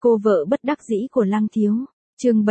Cô vợ bất đắc dĩ của Lăng Thiếu. Chương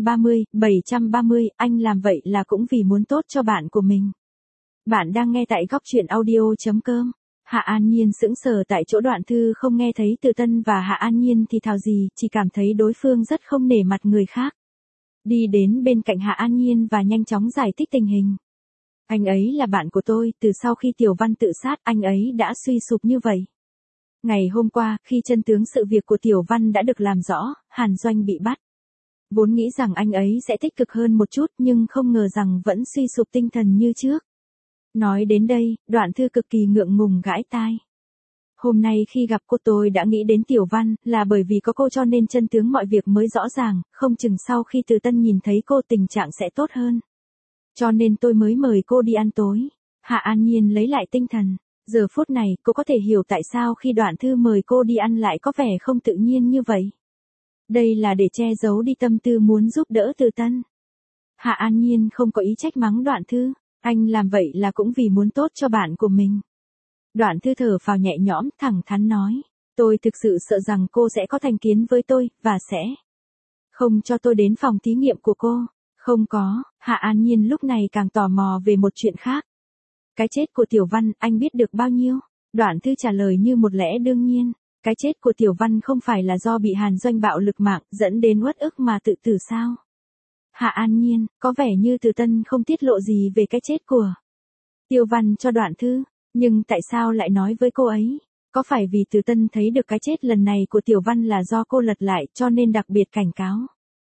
730, anh làm vậy là cũng vì muốn tốt cho bạn của mình. Bạn đang nghe tại góc truyện audio.com. Hạ An Nhiên sững sờ tại chỗ. Đoạn Thư không nghe thấy Từ Tân và Hạ An Nhiên thì thào gì, chỉ cảm thấy đối phương rất không nể mặt người khác. Đi đến bên cạnh Hạ An Nhiên và nhanh chóng giải thích tình hình. Anh ấy là bạn của tôi, từ sau khi Tiểu Văn tự sát, anh ấy đã suy sụp như vậy. Ngày hôm qua, khi chân tướng sự việc của Tiểu Văn đã được làm rõ, Hàn Doanh bị bắt. Vốn nghĩ rằng anh ấy sẽ tích cực hơn một chút nhưng không ngờ rằng vẫn suy sụp tinh thần như trước. Nói đến đây, Đoạn Thư cực kỳ ngượng ngùng gãi tai. Hôm nay khi gặp cô tôi đã nghĩ đến Tiểu Văn, là bởi vì có cô cho nên chân tướng mọi việc mới rõ ràng, không chừng sau khi Từ Tân nhìn thấy cô tình trạng sẽ tốt hơn. Cho nên tôi mới mời cô đi ăn tối. Hạ An Nhiên lấy lại tinh thần. Giờ phút này, cô có thể hiểu tại sao khi Đoạn Thư mời cô đi ăn lại có vẻ không tự nhiên như vậy. Đây là để che giấu đi tâm tư muốn giúp đỡ Từ Tân. Hạ An Nhiên không có ý trách mắng Đoạn Thư. Anh làm vậy là cũng vì muốn tốt cho bạn của mình. Đoạn Thư thở phào nhẹ nhõm, thẳng thắn nói. Tôi thực sự sợ rằng cô sẽ có thành kiến với tôi, và sẽ không cho tôi đến phòng thí nghiệm của cô. Không có. Hạ An Nhiên lúc này càng tò mò về một chuyện khác. Cái chết của Tiểu Văn, anh biết được bao nhiêu? Đoạn Thư trả lời như một lẽ đương nhiên. Cái chết của Tiểu Văn không phải là do bị Hàn Doanh bạo lực mạng dẫn đến uất ức mà tự tử sao? Hạ An Nhiên, có vẻ như Từ Tân không tiết lộ gì về cái chết của Tiểu Văn cho Đoạn Thư, nhưng tại sao lại nói với cô ấy? Có phải vì Từ Tân thấy được cái chết lần này của Tiểu Văn là do cô lật lại cho nên đặc biệt cảnh cáo?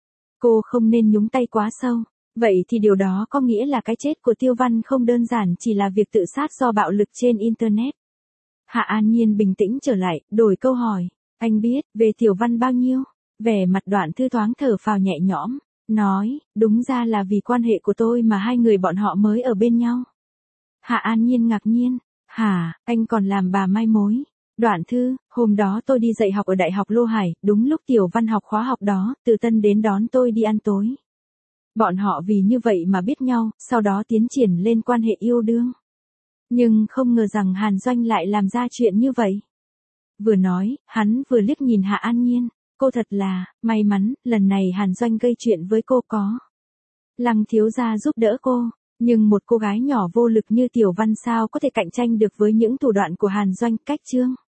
Cô không nên nhúng tay quá sâu. Vậy thì điều đó có nghĩa là cái chết của Tiểu Văn không đơn giản chỉ là việc tự sát do bạo lực trên Internet. Hạ An Nhiên bình tĩnh trở lại, đổi câu hỏi. Anh biết về Tiểu Văn bao nhiêu? Vẻ mặt Đoạn Thư thoáng thở phào nhẹ nhõm. Nói, đúng ra là vì quan hệ của tôi mà hai người bọn họ mới ở bên nhau. Hạ An Nhiên ngạc nhiên. Hả, anh còn làm bà mai mối. Đoạn Thư, hôm đó tôi đi dạy học ở Đại học Lô Hải, đúng lúc Tiểu Văn học khóa học đó, Từ Tân đến đón tôi đi ăn tối. Bọn họ vì như vậy mà biết nhau, sau đó tiến triển lên quan hệ yêu đương. Nhưng không ngờ rằng Hàn Doanh lại làm ra chuyện như vậy. Vừa nói, hắn vừa liếc nhìn Hạ An Nhiên. Cô thật là, may mắn, lần này Hàn Doanh gây chuyện với cô có. Lăng thiếu gia giúp đỡ cô, nhưng một cô gái nhỏ vô lực như Tiểu Văn sao có thể cạnh tranh được với những thủ đoạn của Hàn Doanh. Cách chương